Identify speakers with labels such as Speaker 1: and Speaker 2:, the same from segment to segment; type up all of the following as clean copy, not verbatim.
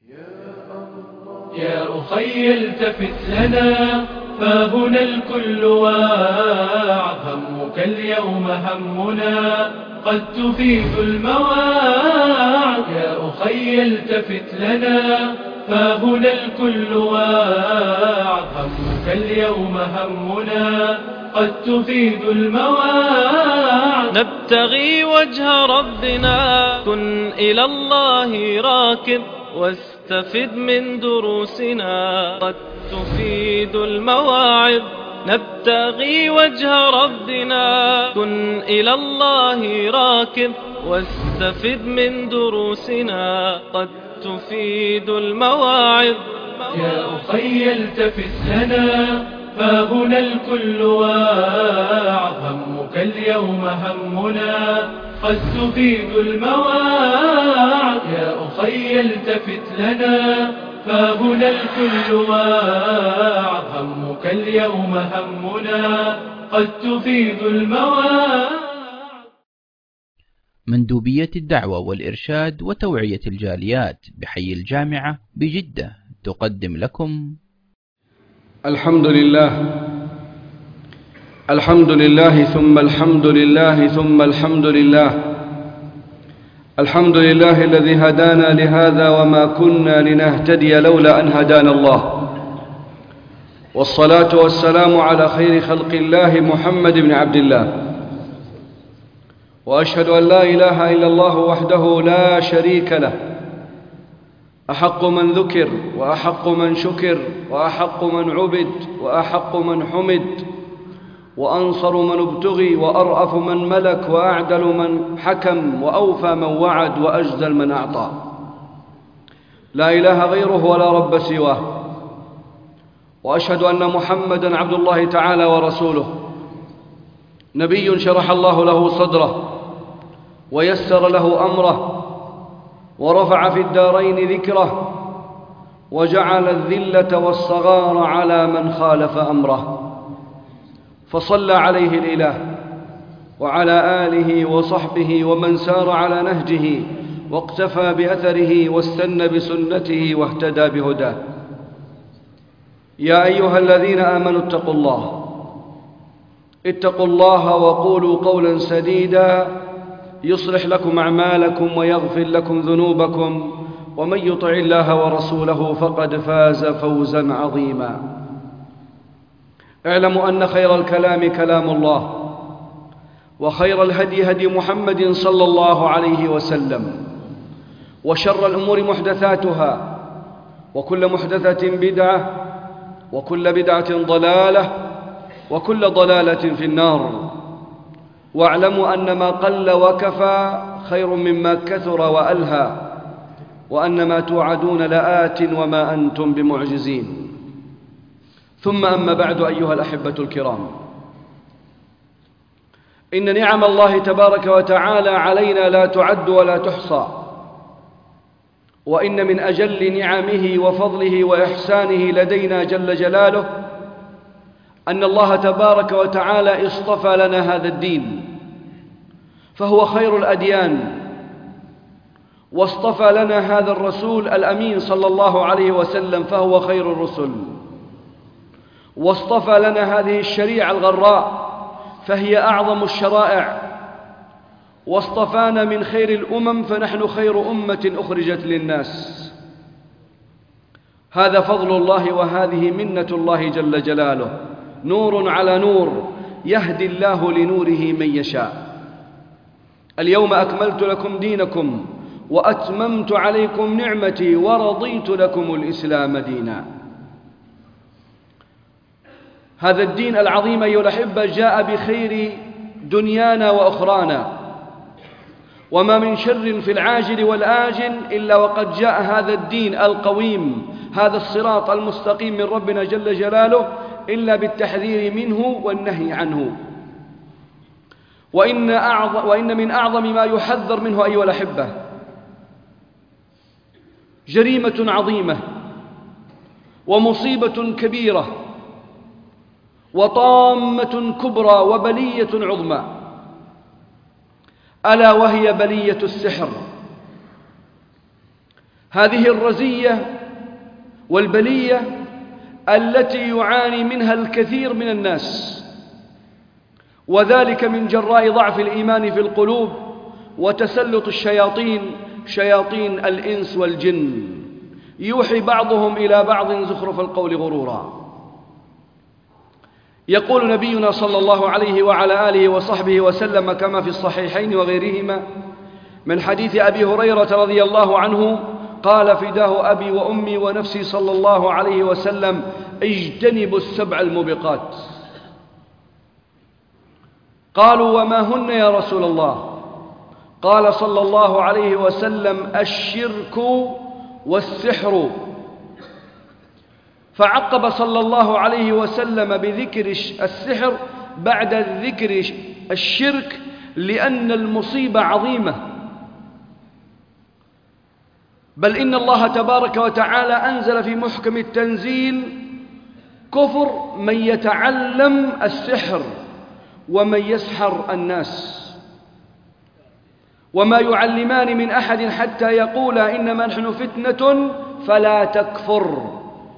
Speaker 1: يا أخي التفت لنا فهنا الكل واع، همك اليوم همنا قد تفيد المواع. يا أخي التفت لنا فهنا الكل واع، همك اليوم همنا قد تفيد المواع.
Speaker 2: نبتغي وجه ربنا، كن إلى الله راكب واستفد من دروسنا قد تفيد المواعظ. نبتغي وجه ربنا، كن إلى الله راكب واستفد من دروسنا قد تفيد المواعظ.
Speaker 1: يا أخي التفت لنا فهنا الكل واع، همك اليوم همنا قد تفيد المواع. يا أخي التفت لنا فهنا الكل واع، همك اليوم همنا قد تفيد المواع.
Speaker 3: مندوبية الدعوة والإرشاد وتوعية الجاليات بحي الجامعة بجدة تقدم لكم
Speaker 4: الحمد لله ثم الحمد لله ثم الحمد لله. الحمد لله الذي هدانا لهذا وما كنا لنهتدي لولا أن هدانا الله، والصلاة والسلام على خير خلق الله محمد بن عبد الله. وأشهد أن لا إله إلا الله وحده لا شريك له، أحق من ذكر وأحق من شكر وأحق من عبد وأحق من حمد، وأنصر من ابتغي وأرأف من ملك وأعدل من حكم وأوفى من وعد وأجزل من أعطى. لا إله غيره ولا رب سواه. وأشهد أن محمدًا عبد الله تعالى ورسوله، نبي شرح الله له صدره ويسر له أمره ورفع في الدارين ذكره، وجعل الذلة والصغار على من خالف أمره. فصلى عليه الإله وعلى آله وصحبه ومن سار على نهجه واقتفى بأثره واستنى بسنته واهتدى بهداه. يا أيها الذين آمنوا اتقوا الله وقولوا قولا سديدا يصلح لكم أعمالكم ويغفر لكم ذنوبكم، ومن يطع الله ورسوله فقد فاز فوزا عظيما. اعلموا أن خير الكلام كلام الله، وخير الهدي هدي محمد صلى الله عليه وسلم، وشر الأمور محدثاتها، وكل محدثة بدعة، وكل بدعة ضلالة، وكل ضلالة في النار. واعلموا أن ما قل وكفى خير مما كثر وألهى، وأن ما توعدون لآت وما أنتم بمعجزين. ثم أما بعد، أيها الأحبة الكرام، إن نعم الله تبارك وتعالى علينا لا تعد ولا تحصى، وإن من أجل نعمه وفضله وإحسانه لدينا جل جلاله أن الله تبارك وتعالى اصطفى لنا هذا الدين، فهو خير الأديان، واصطفى لنا هذا الرسول الأمين صلى الله عليه وسلم فهو خير الرسل، واصطفى لنا هذه الشريعة الغراء فهي أعظم الشرائع، واصطفانا من خير الأمم فنحن خير أمة أخرجت للناس. هذا فضل الله وهذه منة الله جل جلاله، نور على نور يهدي الله لنوره من يشاء. اليوم أكملت لكم دينكم وأتممت عليكم نعمتي ورضيت لكم الإسلام دينا. هذا الدين العظيم أيها الأحبة جاء بخير دنيانا وأخرانا، وما من شر في العاجل والآجل إلا وقد جاء هذا الدين القويم، هذا الصراط المستقيم من ربنا جل جلاله، إلا بالتحذير منه والنهي عنه. وإن من أعظم ما يحذر منه أيها الأحبة جريمة عظيمة ومصيبة كبيرة وطامة كبرى وبلية عظمى، ألا وهي بلية السحر. هذه الرزية والبلية التي يعاني منها الكثير من الناس، وذلك من جراء ضعف الإيمان في القلوب وتسلط الشياطين، شياطين الإنس والجن، يوحي بعضهم إلى بعض زخرف القول غرورا. يقول نبينا صلى الله عليه وعلى آله وصحبه وسلم كما في الصحيحين وغيرهما من حديث أبي هريرة رضي الله عنه قال: فداه أبي وأمي ونفسي صلى الله عليه وسلم اجتنبوا السبع الموبقات. قالوا: وما هن يا رسول الله؟ قال صلى الله عليه وسلم: الشرك والسحر. فعقب صلى الله عليه وسلم بذكر السحر بعد ذكر الشرك، لأن المصيبة عظيمة، بل إن الله تبارك وتعالى أنزل في محكم التنزيل كفر من يتعلم السحر ومن يسحر الناس، وما يعلمان من أحد حتى يقولا إنما نحن فتنة فلا تكفر.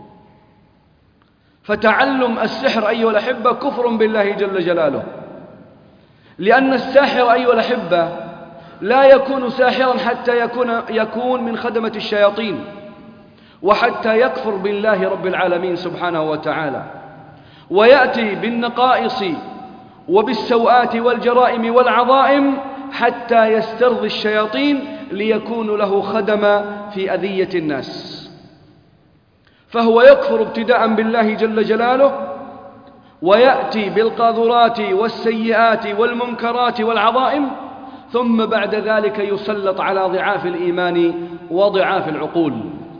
Speaker 4: فتعلم السحر أيها الأحبة كفر بالله جل جلاله، لأن الساحر أيها الأحبة لا يكون ساحرا حتى يكون من خدمة الشياطين، وحتى يكفر بالله رب العالمين سبحانه وتعالى، ويأتي بالنقائص وبالسوءات والجرائم والعظائم حتى يسترضي الشياطين ليكون له خدم في أذية الناس. فهو يكفر ابتداء بالله جل جلاله، ويأتي بالقاذورات والسيئات والمنكرات والعظائم، ثم بعد ذلك يسلط على ضعاف الإيمان وضعاف العقول.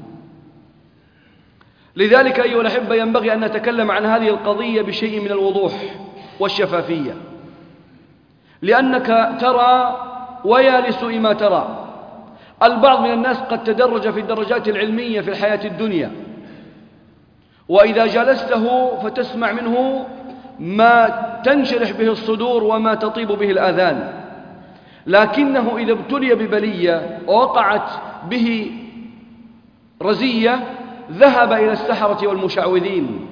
Speaker 4: لذلك أيها الأحبة ينبغي أن نتكلم عن هذه القضية بشيء من الوضوح والشفافية، لأنك ترى ويا لسوء ما ترى. البعض من الناس قد تدرج في الدرجات العلمية في الحياة الدنيا، وإذا جلسته فتسمع منه ما تنشرح به الصدور وما تطيب به الآذان، لكنه إذا ابتلي ببلية ووقعت به رزية ذهب إلى السحرة والمشعوذين.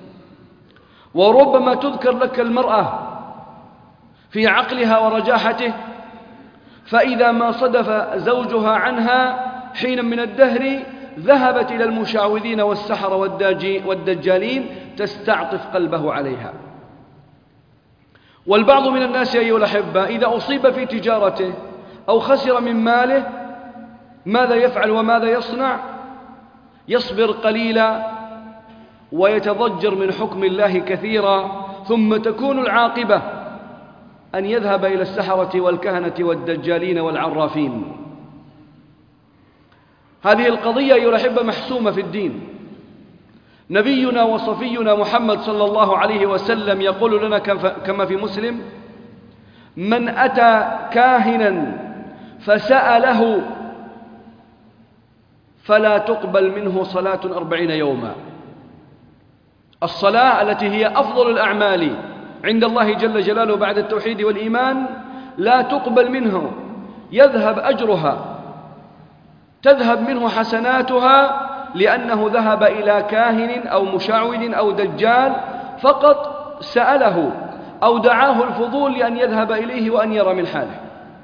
Speaker 4: وربما تذكر لك المرأة في عقلها ورجاحته، فإذا ما صدف زوجها عنها حينا من الدهر ذهبت إلى المشعوذين والسحرة والدجالين تستعطف قلبه عليها. والبعض من الناس أيها الأحبة إذا أصيب في تجارته أو خسر من ماله ماذا يفعل وماذا يصنع؟ يصبر قليلا ويتضجر من حكم الله كثيرا، ثم تكون العاقبة أن يذهب إلى السحرة والكهنة والدجالين والعرافين. هذه القضية أيها الأحبة محسومة في الدين. نبينا وصفينا محمد صلى الله عليه وسلم يقول لنا كما في مسلم: من أتى كاهنا فسأله فلا تقبل منه صلاة 40 يوما. الصلاة التي هي أفضل الأعمال عند الله جل جلاله بعد التوحيد والإيمان لا تقبل منه، يذهب أجرها، تذهب منه حسناتها، لأنه ذهب إلى كاهن أو مشعوذ أو دجال فقط سأله أو دعاه الفضول لأن يذهب إليه وأن يرى من حاله.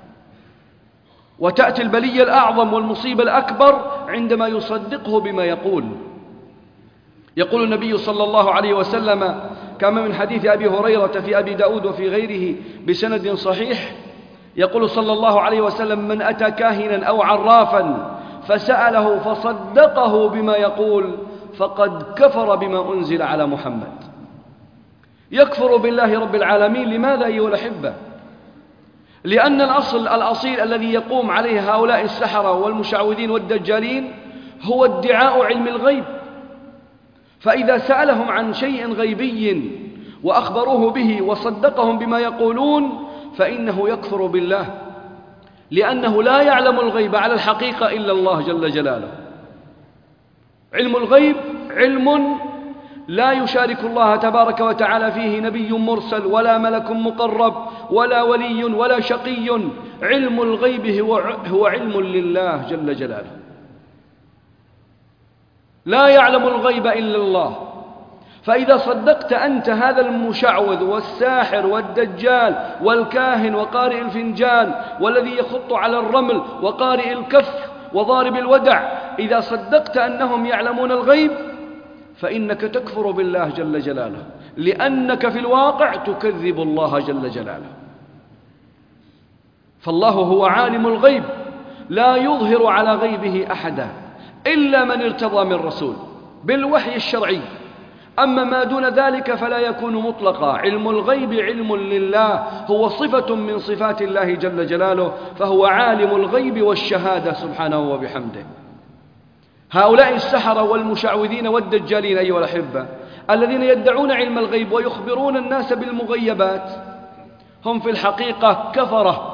Speaker 4: وتأتي البلية الأعظم والمصيبة الأكبر عندما يصدقه بما يقول. يقول النبي صلى الله عليه وسلم كما من حديث أبي هريرة في أبي داود وفي غيره بسند صحيح، يقول صلى الله عليه وسلم: من أتى كاهنا أو عرافا فسأله فصدقه بما يقول فقد كفر بما أنزل على محمد. يكفر بالله رب العالمين. لماذا أيها الأحبة؟ لأن الأصيل الذي يقوم عليه هؤلاء السحرة والمشعوذين والدجالين هو ادعاء علم الغيب. فإذا سألهم عن شيء غيبي وأخبروه به وصدقهم بما يقولون فإنه يكفر بالله، لأنه لا يعلم الغيب على الحقيقة إلا الله جل جلاله. علم الغيب علم لا يشارك الله تبارك وتعالى فيه نبي مرسل ولا ملك مقرب ولا ولي ولا شقي. علم الغيب هو علم لله جل جلاله. لا يعلم الغيب إلا الله. فإذا صدقت أنت هذا المشعوذ والساحر والدجال والكاهن وقارئ الفنجان والذي يخط على الرمل وقارئ الكف وضارب الودع، إذا صدقت أنهم يعلمون الغيب فإنك تكفر بالله جل جلاله، لأنك في الواقع تكذب الله جل جلاله. فالله هو عالم الغيب، لا يظهر على غيبه أحدا إلا من ارتضى من رسول بالوحي الشرعي. أما ما دون ذلك فلا يكون مطلقا. علم الغيب علم لله، هو صفة من صفات الله جل جلاله، فهو عالم الغيب والشهادة سبحانه وبحمده. هؤلاء السحرة والمشعوذين والدجالين أيها الأحبة الذين يدعون علم الغيب ويخبرون الناس بالمغيبات هم في الحقيقة كفرة،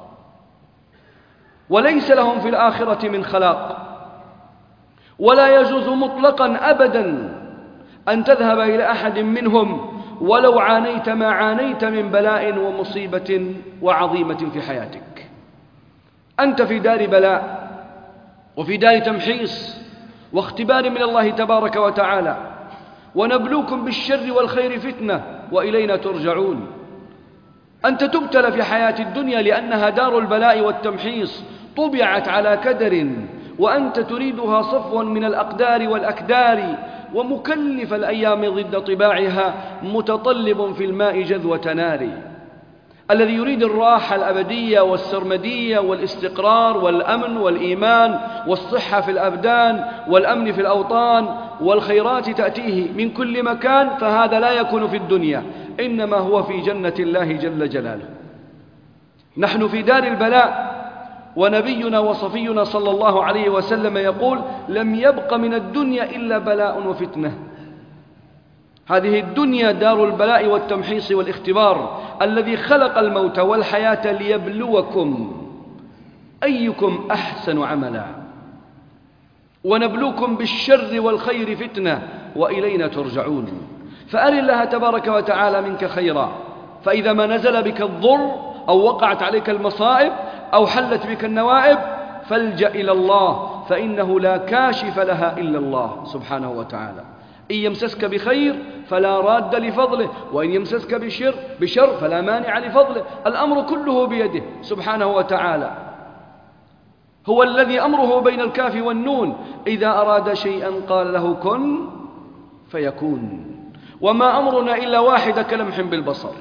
Speaker 4: وليس لهم في الآخرة من خلاق. ولا يجوز مطلقا أبدا أن تذهب إلى أحد منهم ولو عانيت ما عانيت من بلاء ومصيبة وعظيمة في حياتك. أنت في دار بلاء وفي دار تمحيص واختبار من الله تبارك وتعالى، ونبلوكم بالشر والخير فتنة وإلينا ترجعون. أنت تبتلى في حياة الدنيا لأنها دار البلاء والتمحيص، طبعت على كدر، وأنت تريدها صفوا من الأقدار والأكدار، ومكلف الأيام ضد طباعها، متطلب في الماء جذوة نار. الذي يريد الراحة الأبدية والسرمدية والاستقرار والأمن والإيمان والصحة في الأبدان والأمن في الأوطان والخيرات تأتيه من كل مكان، فهذا لا يكون في الدنيا، إنما هو في جنة الله جل جلاله. نحن في دار البلاء، ونبينا وصفينا صلى الله عليه وسلم يقول: لم يبق من الدنيا إلا بلاء وفتنة. هذه الدنيا دار البلاء والتمحيص والاختبار، الذي خلق الموت والحياة ليبلوكم أيكم أحسن عملا، ونبلوكم بالشر والخير فتنة وإلينا ترجعون. فأر الله تبارك وتعالى منك خيرا، فإذا ما نزل بك الضر أو وقعت عليك المصائب أو حلت بك النوائب فالجأ إلى الله، فإنه لا كاشف لها إلا الله سبحانه وتعالى. إن يمسسك بخير فلا راد لفضله، وإن يمسسك بشر فلا مانع لفضله. الأمر كله بيده سبحانه وتعالى. هو الذي أمره بين الكاف والنون، إذا أراد شيئا قال له كن فيكون، وما أمرنا إلا واحد كلمح بالبصر.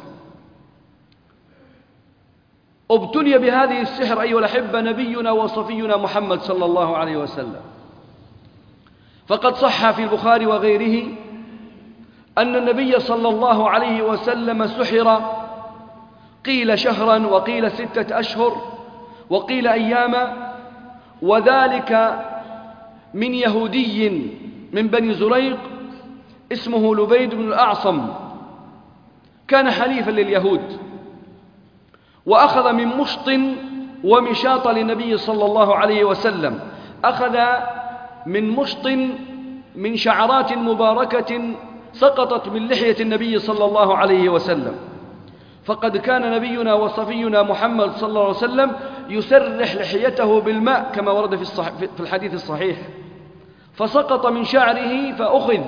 Speaker 4: ابتلي بهذه السحر أيها الأحبة نبينا وصفينا محمد صلى الله عليه وسلم، فقد صح في البخاري وغيره أن النبي صلى الله عليه وسلم سحر، قيل شهرا وقيل 6 أشهر وقيل أياما، وذلك من يهودي من بني زريق اسمه لبيد بن الأعصم، كان حليفا لليهود، وأخذ من مشط ومشاط للنبي صلى الله عليه وسلم، أخذ من مشط من شعرات مباركة سقطت من لحية النبي صلى الله عليه وسلم. فقد كان نبينا وصفينا محمد صلى الله عليه وسلم يسرح لحيته بالماء كما ورد في الحديث الصحيح، فسقط من شعره فأخذ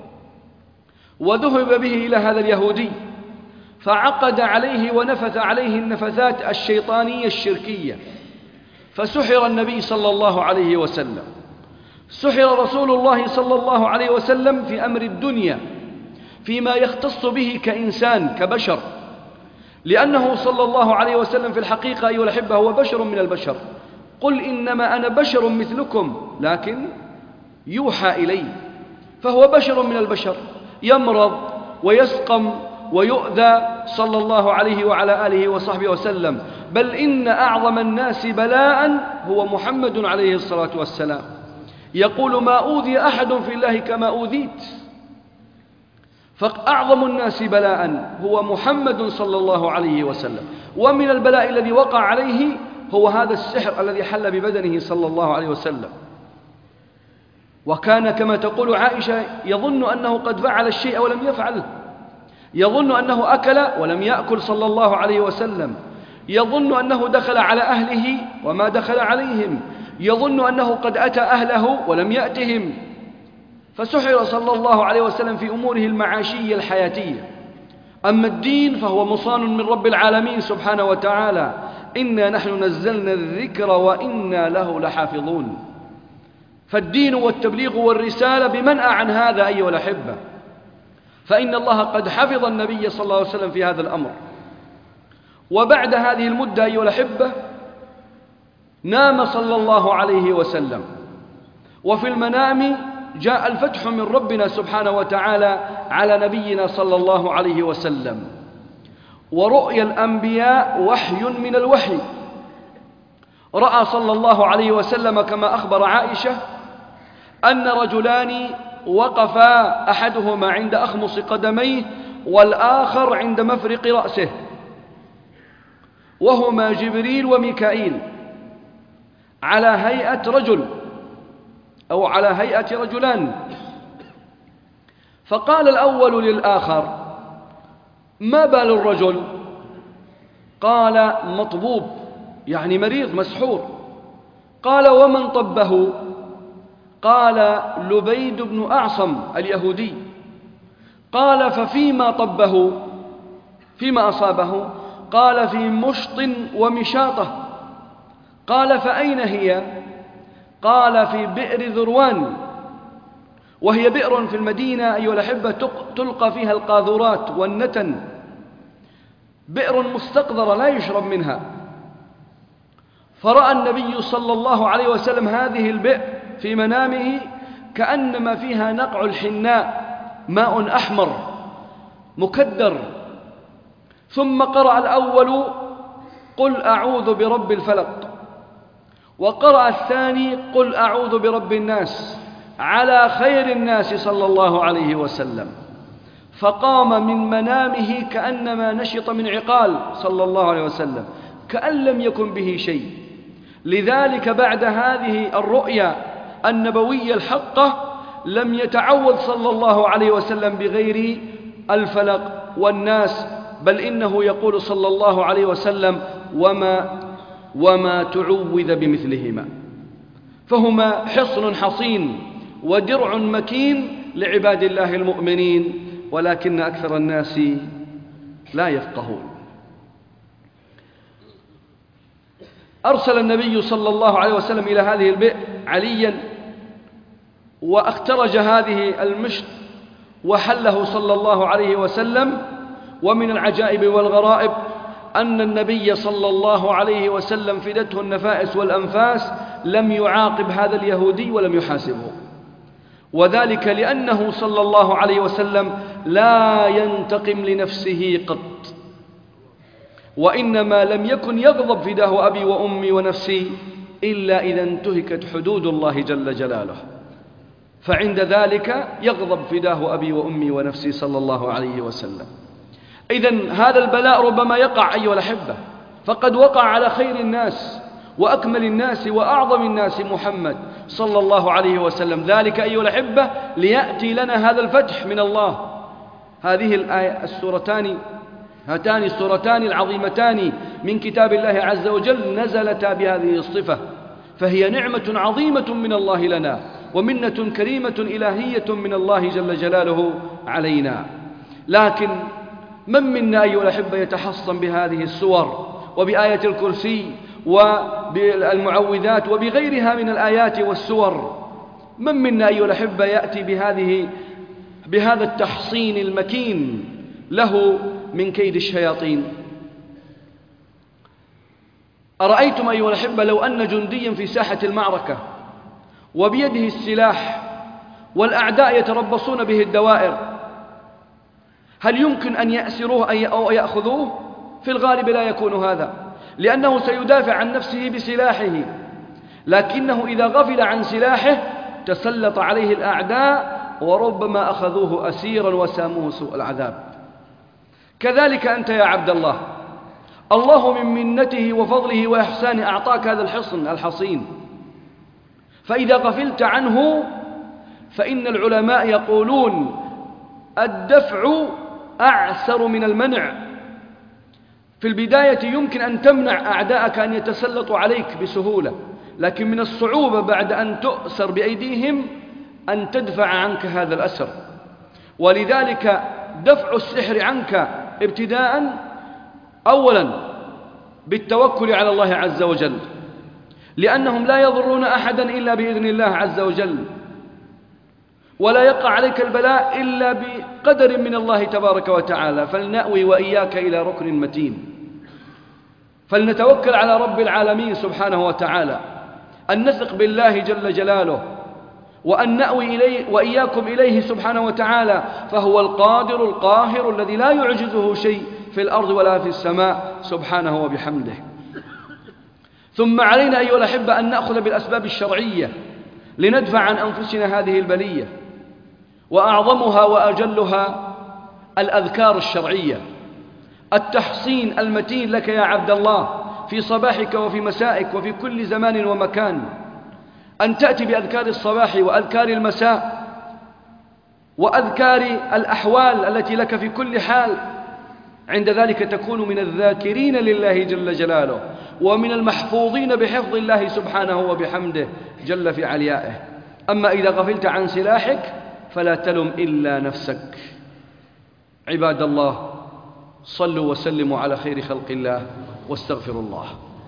Speaker 4: وذهب به إلى هذا اليهودي، فعقد عليه ونفث عليه النفثات الشيطانية الشركية، فسحر النبي صلى الله عليه وسلم. سحر رسول الله صلى الله عليه وسلم في أمر الدنيا، فيما يختص به كإنسان كبشر، لأنه صلى الله عليه وسلم في الحقيقة أيها الأحبة هو بشر من البشر. قل إنما أنا بشر مثلكم لكن يوحى إلي، فهو بشر من البشر، يمرض ويسقم ويؤذى صلى الله عليه وعلى آله وصحبه وسلم. بل إن أعظم الناس بلاء هو محمد عليه الصلاة والسلام، يقول: ما أوذي أحد في الله كما أوذيت. فأعظم الناس بلاء هو محمد صلى الله عليه وسلم. ومن البلاء الذي وقع عليه هو هذا السحر الذي حل ببدنه صلى الله عليه وسلم. وكان كما تقول عائشة يظن أنه قد فعل الشيء ولم يفعله، يظن أنه أكل ولم يأكل صلى الله عليه وسلم، يظن أنه دخل على أهله وما دخل عليهم، يظن أنه قد أتى أهله ولم يأتهم. فسحر صلى الله عليه وسلم في أموره المعاشية الحياتية. أما الدين فهو مصان من رب العالمين سبحانه وتعالى: إنا نحن نزلنا الذكر وإنا له لحافظون. فالدين والتبليغ والرسالة بمنأى عن هذا أيها الأحبة، فإن الله قد حفظ النبي صلى الله عليه وسلم في هذا الأمر. وبعد هذه المدة أيها الأحبة نام صلى الله عليه وسلم، وفي المنام جاء الفتح من ربنا سبحانه وتعالى على نبينا صلى الله عليه وسلم. ورؤيا الأنبياء وحي من الوحي. رأى صلى الله عليه وسلم كما أخبر عائشة أن رجلان وقفا، أحدهما عند أخمص قدميه والآخر عند مفرق رأسه، وهما جبريل وميكائيل على هيئة رجل أو على هيئة رجلان. فقال الأول للآخر: ما بال الرجل؟ قال: مطبوب، يعني مريض مسحور. قال: ومن طبه؟ قال: لبيد بن أعصم اليهودي. قال: ففيما طبه؟ فيما أصابه؟ قال: في مشط ومشاطة. قال: فأين هي؟ قال: في بئر ذروان، وهي بئر في المدينة أيها الأحبة تلقى فيها القاذورات والنتن، بئر مستقذرة لا يشرب منها. فرأى النبي صلى الله عليه وسلم هذه البئر في منامه كأنما فيها نقع الحناء، ماء أحمر مكدر. ثم قرأ الأول: قل أعوذ برب الفلق، وقرأ الثاني: قل أعوذ برب الناس، على خير الناس صلى الله عليه وسلم. فقام من منامه كأنما نشط من عقال صلى الله عليه وسلم، كأن لم يكن به شيء. لذلك بعد هذه الرؤيا النبوية الحقة لم يتعوذ صلى الله عليه وسلم بغير الفلق والناس، بل إنه يقول صلى الله عليه وسلم: وما تعوذ بمثلهما. فهما حصن حصين ودرع مكين لعباد الله المؤمنين، ولكن أكثر الناس لا يفقهون. أرسل النبي صلى الله عليه وسلم إلى هذه البئر عليا، واخترج هذه المشط وحله صلى الله عليه وسلم. ومن العجائب والغرائب أن النبي صلى الله عليه وسلم فدته النفائس والأنفاس لم يعاقب هذا اليهودي ولم يحاسبه، وذلك لأنه صلى الله عليه وسلم لا ينتقم لنفسه قط، وإنما لم يكن يغضب فداه أبي وأمي ونفسي إلا إذا انتهكت حدود الله جل جلاله، فعند ذلك يغضب فداه أبي وأمي ونفسي صلى الله عليه وسلم. إذن هذا البلاء ربما يقع أيها الأحبة، فقد وقع على خير الناس وأكمل الناس وأعظم الناس محمد صلى الله عليه وسلم. ذلك أيها الأحبة ليأتي لنا هذا الفتح من الله. هذه الآية السورتان، هاتان السورتان العظيمتان من كتاب الله عز وجل نزلتا بهذه الصفة، فهي نعمة عظيمة من الله لنا ومنة كريمة إلهية من الله جل جلاله علينا. لكن من منا أيها الأحبة يتحصن بهذه السور وبآية الكرسي وبالمعوذات وبغيرها من الآيات والسور؟ من منا أيها الأحبة يأتي بهذا التحصين المكين له من كيد الشياطين؟ أرأيتم أيها الأحبة لو أن جنديا في ساحة المعركة وبيده السلاح والأعداء يتربصون به الدوائر، هل يمكن أن يأسروه أو يأخذوه؟ في الغالب لا يكون هذا، لأنه سيدافع عن نفسه بسلاحه، لكنه إذا غفل عن سلاحه تسلط عليه الأعداء وربما أخذوه أسيرا وساموه سوء العذاب. كذلك أنت يا عبد الله، الله من منته وفضله وإحسانه أعطاك هذا الحصن الحصين، فإذا غفلت عنه فإن العلماء يقولون الدفع أعسر من المنع. في البداية يمكن أن تمنع أعداءك أن يتسلطوا عليك بسهولة، لكن من الصعوبة بعد أن تؤسر بأيديهم أن تدفع عنك هذا الأسر. ولذلك دفع السحر عنك ابتداء أولا بالتوكل على الله عز وجل، لأنهم لا يضرون أحدا إلا بإذن الله عز وجل، ولا يقع عليك البلاء إلا بقدر من الله تبارك وتعالى. فلنأوي وإياك إلى ركن متين، فلنتوكل على رب العالمين سبحانه وتعالى، أن نثق بالله جل جلاله، وأن نأوي إليه وإياكم إليه سبحانه وتعالى، فهو القادر القاهر الذي لا يعجزه شيء في الأرض ولا في السماء سبحانه وبحمده. ثم علينا أيها الأحبة أن نأخذ بالأسباب الشرعية لندفع عن أنفسنا هذه البلية، وأعظمها وأجلها الأذكار الشرعية، التحصين المتين لك يا عبد الله في صباحك وفي مسائك وفي كل زمان ومكان، أن تأتي بأذكار الصباح وأذكار المساء وأذكار الأحوال التي لك في كل حال. عند ذلك تكون من الذاكرين لله جل جلاله، ومن المحفوظين بحفظ الله سبحانه وبحمده جل في عليائه. أما إذا غفلت عن سلاحك فلا تلم إلا نفسك. عباد الله، صلوا وسلموا على خير خلق الله واستغفروا الله.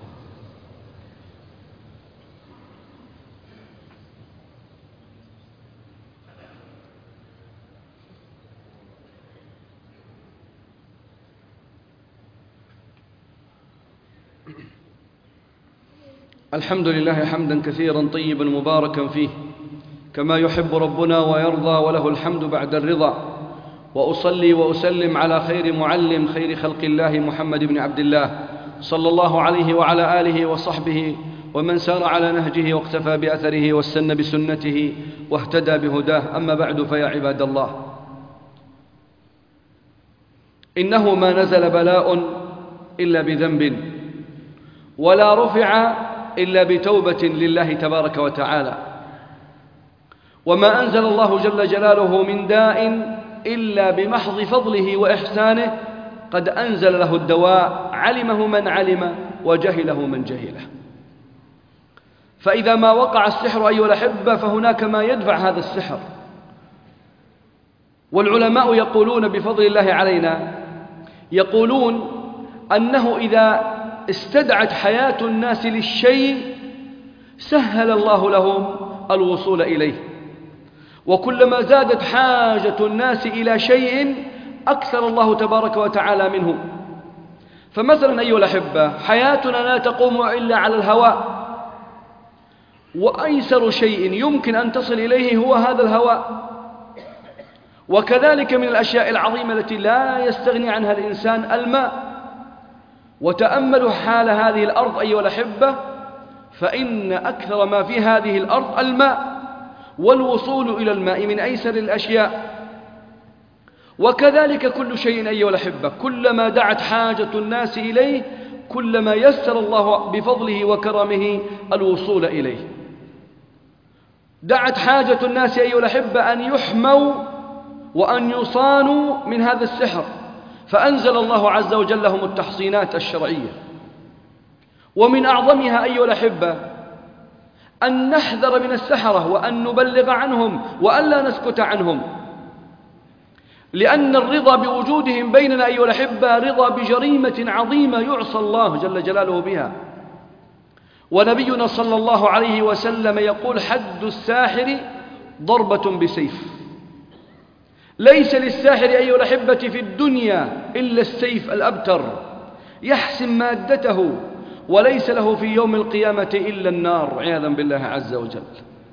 Speaker 4: الحمد لله حمدا كثيرا طيبا مباركا فيه كما يحب ربنا ويرضى، وله الحمد بعد الرضا. وأصلي وأسلم على خير معلم خير خلق الله محمد بن عبد الله صلى الله عليه وعلى آله وصحبه ومن سار على نهجه واقتفى بأثره واستنى بسنته واهتدى بهداه. أما بعد، فيا عباد الله، إنه ما نزل بلاء إلا بذنب، ولا رفع إلا بتوبة لله تبارك وتعالى، وما أنزل الله جل جلاله من داء إلا بمحض فضله وإحسانه قد أنزل له الدواء، علمه من علم وجهله من جهله. فإذا ما وقع السحر أيها الأحبة فهناك ما يدفع هذا السحر. والعلماء يقولون بفضل الله علينا، يقولون أنه إذا استدعت حياة الناس للشيء سهل الله لهم الوصول إليه، وكلما زادت حاجة الناس إلى شيء أكثر الله تبارك وتعالى منه. فمثلا أيها الأحبة، حياتنا لا تقوم إلا على الهواء، وأيسر شيء يمكن أن تصل إليه هو هذا الهواء. وكذلك من الأشياء العظيمة التي لا يستغني عنها الإنسان الماء. وتأملوا حال هذه الأرض أيها الأحبة، فإن أكثر ما في هذه الأرض الماء، والوصول إلى الماء من أيسر الأشياء. وكذلك كل شيء أيها الأحبة، كلما دعت حاجة الناس إليه كلما يسر الله بفضله وكرمه الوصول إليه. دعت حاجة الناس أيها الأحبة أن يحموا وأن يصانوا من هذا السحر، فأنزل الله عز وجل لهم التحصينات الشرعية. ومن أعظمها أيها الأحبة أن نحذر من السحرة، وأن نبلغ عنهم، وأن لا نسكت عنهم، لأن الرضا بوجودهم بيننا أيها الأحبة رضا بجريمة عظيمة يعصى الله جل جلاله بها. ونبينا صلى الله عليه وسلم يقول: حد الساحر ضربة بسيف. ليس للساحر أيها الأحبة في الدنيا إلا السيف الأبتر يحسم مادته، وليس له في يوم القيامة إلا النار عياذا بالله عز وجل.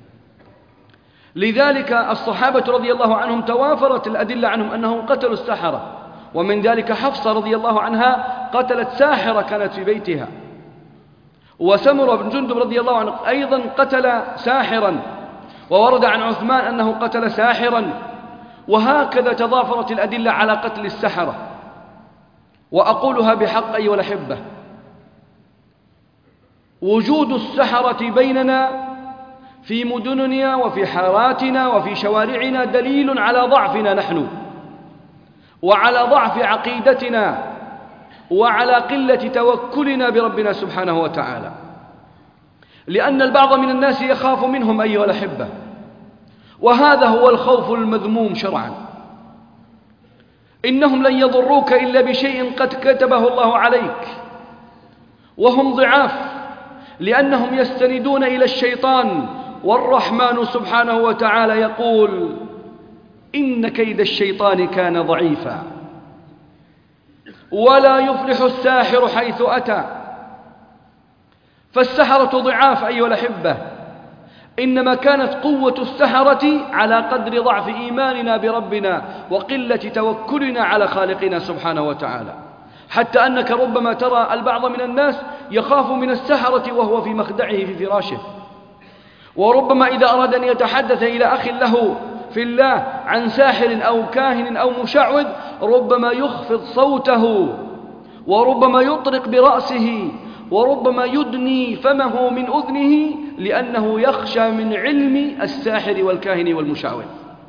Speaker 4: لذلك الصحابة رضي الله عنهم توافرت الأدلة عنهم أنهم قتلوا السحرة، ومن ذلك حفصة رضي الله عنها قتلت ساحرة كانت في بيتها، وسمرة بن جندب رضي الله عنه أيضا قتل ساحرا، وورد عن عثمان أنه قتل ساحرا. وهكذا تضافرت الأدلة على قتل السحرة. وأقولها بحق أيها الأحبة، وجود السحرة بيننا في مدننا وفي حاراتنا وفي شوارعنا دليل على ضعفنا نحن، وعلى ضعف عقيدتنا، وعلى قلة توكلنا بربنا سبحانه وتعالى. لأن البعض من الناس يخاف منهم أيها الأحبة، وهذا هو الخوف المذموم شرعا. إنهم لن يضروك إلا بشيء قد كتبه الله عليك، وهم ضعاف لأنهم يستندون إلى الشيطان، والرحمن سبحانه وتعالى يقول: إن كيد الشيطان كان ضعيفا ولا يفلح الساحر حيث أتى. فالسحرة ضعاف أيها الأحبة، إنما كانت قوة السحرة على قدر ضعف إيماننا بربنا وقلة توكلنا على خالقنا سبحانه وتعالى، حتى أنك ربما ترى البعض من الناس يخاف من السحرة وهو في مخدعه في فراشه، وربما إذا أراد أن يتحدث إلى أخ له في الله عن ساحر أو كاهن أو مشعوذ ربما يخفض صوته، وربما يطرق برأسه، وربما يدني فمه من أذنه، لأنه يخشى من علم الساحر والكاهن والمشعوذ.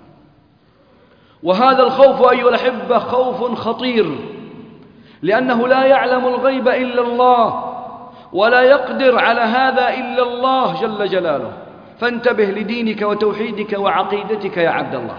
Speaker 4: وهذا الخوف أيها الأحبة خوف خطير، لأنه لا يعلم الغيب إلا الله، ولا يقدر على هذا إلا الله جل جلاله. فانتبه لدينك وتوحيدك وعقيدتك يا عبد الله.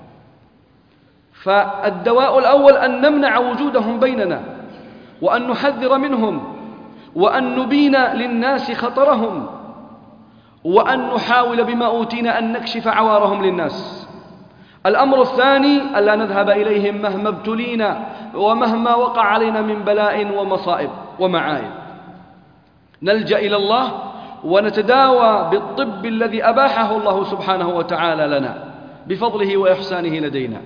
Speaker 4: فالدواء الأول أن نمنع وجودهم بيننا، وأن نحذر منهم، وأن نبين للناس خطرهم، وأن نحاول بما أوتينا أن نكشف عوارهم للناس. الأمر الثاني ألا نذهب إليهم مهما ابتلينا ومهما وقع علينا من بلاء ومصائب ومعايب. نلجأ إلى الله ونتداوى بالطب الذي أباحه الله سبحانه وتعالى لنا بفضله وإحسانه لدينا.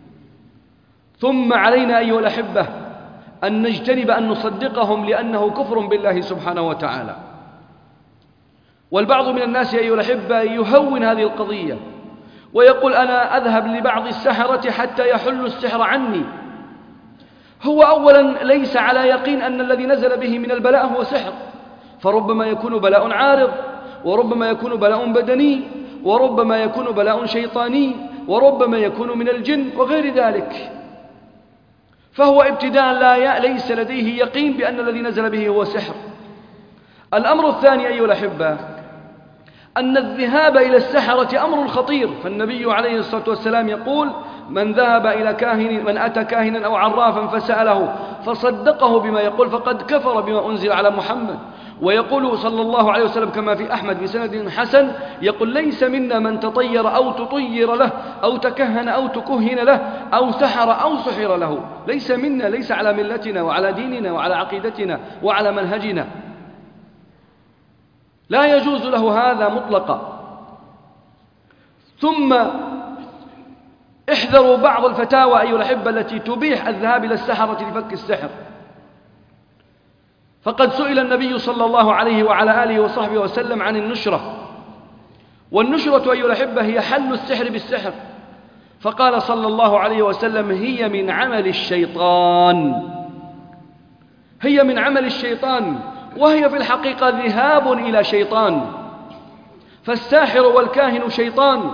Speaker 4: ثم علينا أيها الأحبة أن نجتنب أن نصدقهم، لأنه كفر بالله سبحانه وتعالى. والبعض من الناس أيها الأحبة يهون هذه القضية ويقول: أنا أذهب لبعض السحرة حتى يحل السحر عني. هو أولا ليس على يقين أن الذي نزل به من البلاء هو سحر، فربما يكون بلاء عارض، وربما يكون بلاء بدني، وربما يكون بلاء شيطاني، وربما يكون من الجن وغير ذلك. فهو ابتداء ليس لديه يقين بأن الذي نزل به هو سحر. الأمر الثاني أيها الأحبة أن الذهاب إلى السحرة أمر خطير، فالنبي عليه الصلاة والسلام يقول: من ذهب إلى كاهن، من أتى كاهنا أو عرافا فسأله فصدقه بما يقول فقد كفر بما أنزل على محمد. ويقول صلى الله عليه وسلم كما في أحمد بسند حسن، يقول: ليس منا من تطير أو تطير له أو تكهن أو تكهن له أو سحر أو سحر له. ليس منا، ليس على ملتنا وعلى ديننا وعلى عقيدتنا وعلى منهجنا، لا يجوز له هذا مطلقا. ثم احذروا بعض الفتاوى أيها الأحبة التي تبيح الذهاب إلى السحرة لفك السحر. فقد سئل النبي صلى الله عليه وعلى آله وصحبه وسلم عن النشرة، والنشرة أيها الأحبة هي حل السحر بالسحر، فقال صلى الله عليه وسلم: هي من عمل الشيطان، هي من عمل الشيطان، وهي في الحقيقة ذهاب إلى شيطان. فالساحر والكاهن شيطان،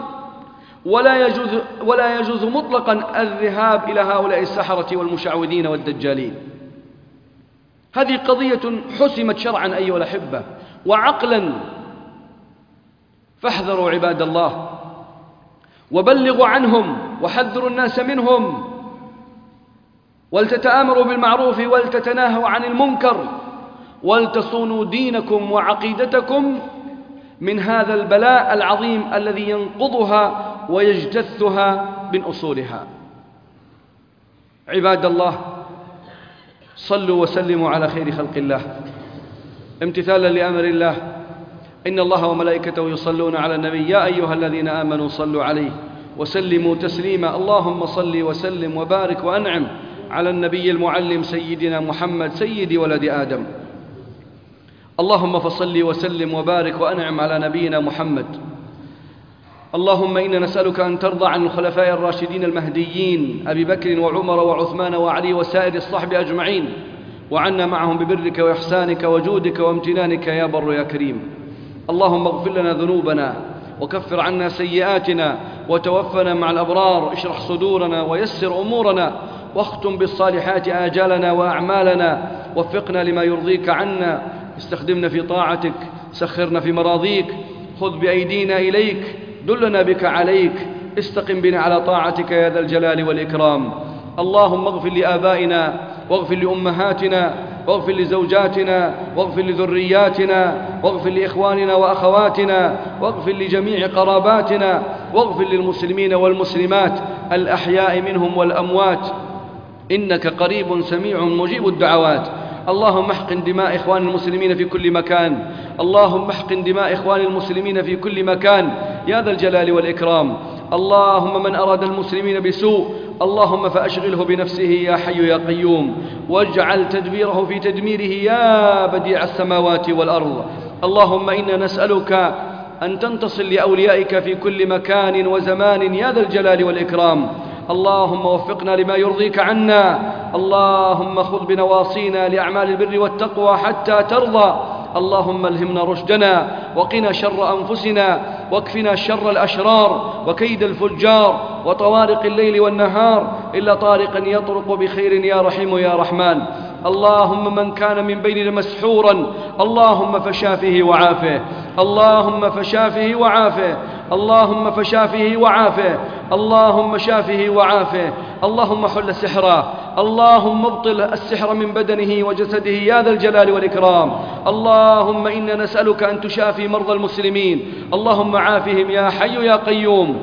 Speaker 4: ولا يجوز مطلقا الذهاب إلى هؤلاء السحرة والمشعوذين والدجالين. هذه قضية حسمت شرعا أيها الأحبة وعقلا، فاحذروا عباد الله وبلغوا عنهم وحذروا الناس منهم، ولتتآمروا بالمعروف ولتتناهوا عن المنكر، ولتصونوا دينكم وعقيدتكم من هذا البلاء العظيم الذي ينقضها ويجتثها من أصولها. عباد الله، صلوا وسلموا على خير خلق الله امتثالا لأمر الله. إن الله وملائكته يصلون على النبي يا أيها الذين آمنوا صلوا عليه وسلموا تسليما. اللهم صل وسلم وبارك وأنعم على النبي المعلم سيدنا محمد سيد ولد آدم. اللهم فصل وسلم وبارك وأنعم على نبينا محمد. اللهم إنا نسألك أن ترضى عن الخلفاء الراشدين المهديين أبي بكر وعمر وعثمان وعلي وسائر الصحب أجمعين، وعنا معهم ببرك وإحسانك وجودك وامتنانك يا بر يا كريم. اللهم اغفر لنا ذنوبنا وكفر عنا سيئاتنا وتوفنا مع الأبرار، اشرح صدورنا ويسر أمورنا، واختم بالصالحات آجالنا وأعمالنا، وفقنا لما يرضيك عنا، استخدمنا في طاعتك، سخرنا في مراضيك، خذ بأيدينا إليك دلنا بك عليك، استقم بنا على طاعتك يا ذا الجلال والإكرام. اللهم اغفر لآبائنا واغفر لأمهاتنا واغفر لزوجاتنا واغفر لذرياتنا واغفر لإخواننا وأخواتنا واغفر لجميع قراباتنا واغفر للمسلمين والمسلمات الأحياء منهم والأموات، إنك قريب سميع مجيب الدعوات. اللهم احقن دماء إخوان المسلمين في كل مكان، اللهم احقن دماء إخوان المسلمين في كل مكان يا ذا الجلال والإكرام. اللهم من أراد المسلمين بسوء اللهم فأشغله بنفسه يا حي يا قيوم، واجعل تدبيره في تدميره يا بديع السماوات والأرض. اللهم إنا نسألك أن تنتصر لأوليائك في كل مكان وزمان يا ذا الجلال والإكرام. اللهم وفقنا لما يرضيك عنا، اللهم خذ بنواصينا لأعمال البر والتقوى حتى ترضى. اللهم الهمنا رشدنا وقنا شر أنفسنا واكفنا شر الأشرار وكيد الفجار وطوارق الليل والنهار إلا طارقا يطرق بخير يا رحيم يا رحمن. اللهم من كان من بيننا مسحورا اللهم فشافه وعافه، اللهم فشافه وعافه، اللهم فشافه وعافه، اللهم شافه وعافه. اللهم حل سحره، اللهم ابطل السحر من بدنه وجسده يا ذا الجلال والإكرام. اللهم إنا نسألك أن تشافي مرضى المسلمين، اللهم عافهم يا حي يا قيوم.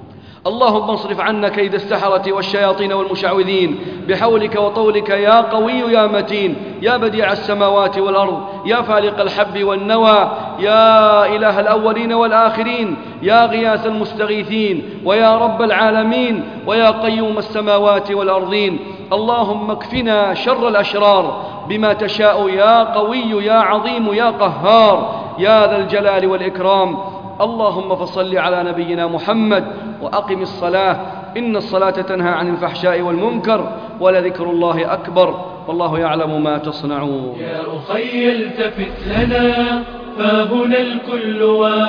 Speaker 4: اللهم اصرف عنا كيد السحرة والشياطين والمشعوذين بحولك وطولك يا قوي يا متين يا بديع السماوات والأرض يا فالق الحب والنوى يا إله الأولين والآخرين يا غياث المستغيثين ويا رب العالمين ويا قيوم السماوات والأرضين. اللهم اكفنا شر الأشرار بما تشاء يا قوي يا عظيم يا قهار يا ذا الجلال والإكرام. اللهم فصل على نبينا محمد وأقم الصلاة، إن الصلاة تنهى عن الفحشاء والمنكر ولذكر الله أكبر والله يعلم ما تصنعون.
Speaker 1: يا أخي التفت لنا فهنا الكل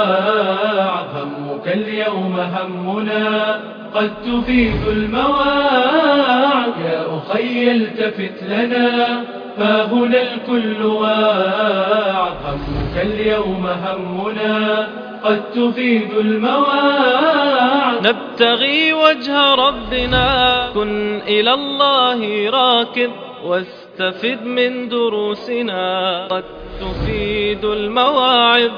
Speaker 1: واع، همك اليوم همنا قد تفيد المواع. يا أخي التفت لنا فهنا الكل واع، همك اليوم همنا قد تفيد المواع.
Speaker 2: نبتغي وجه ربنا كن إلى الله راكب واستفد من دروسنا قد تفيد المواعظ.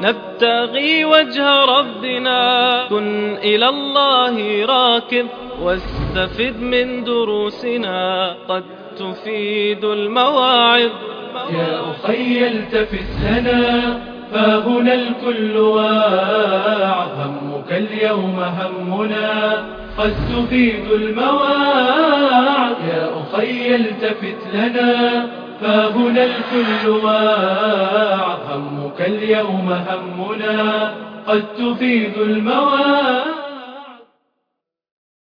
Speaker 2: نبتغي وجه ربنا كن إلى الله راكب واستفد من دروسنا قد تفيد المواعظ.
Speaker 1: يا أخي التفت لنا فهنا الكل واع، همك اليوم همنا قد تفيد المواع. يا أخي التفت لنا فهنا الكل واع، همك اليوم همنا قد تفيد المواع.